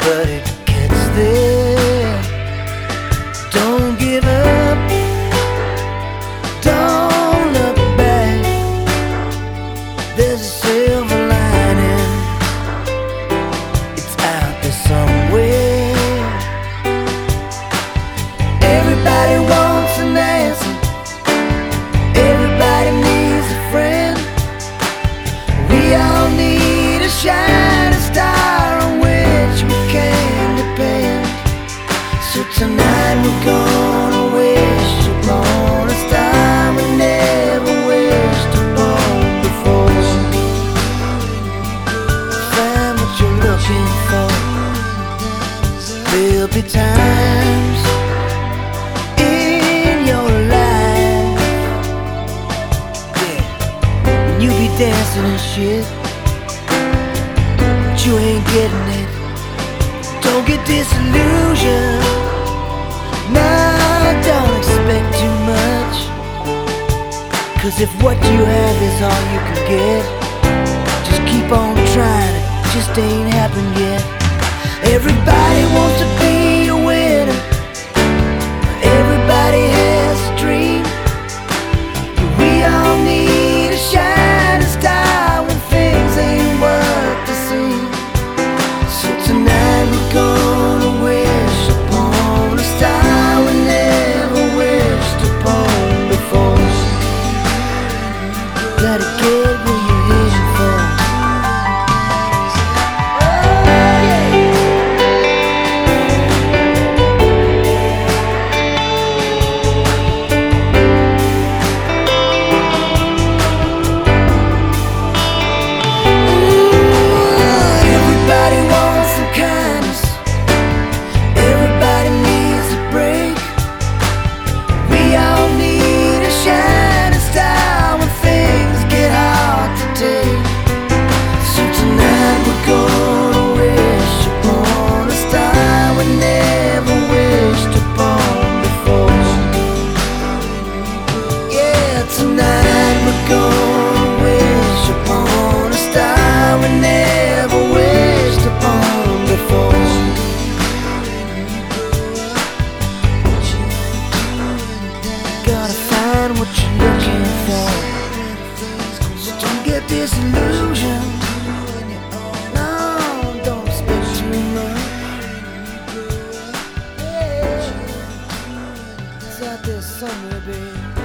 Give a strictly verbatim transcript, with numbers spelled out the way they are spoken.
but it gets there. Don't give up, don't look back. There's a silver lining, it's out there somewhere. Everybody wants an answer, everybody needs a friend. We all need a shining star on which we can depend. So tonight we're gonna wish upon a star we never wished upon before. Find what you're looking for. There'll be times in your life, yeah, when you be dancing and shit, but you ain't getting it. Don't get disillusioned. No, don't expect too much, 'cause if what you have is all you can get, just keep on trying, it just ain't happened yet. Everybody wants to be a winner, everybody has a dream. We all need a shining star when things ain't worth the same. So tonight we're gonna wish upon a star we never wished upon before. Gotta get where you're heading for. Tonight we're gonna wish upon a star we never wished upon before. Gotta find what you're looking for, so don't get disillusioned. No, don't expect too much. It's out there somewhere, baby.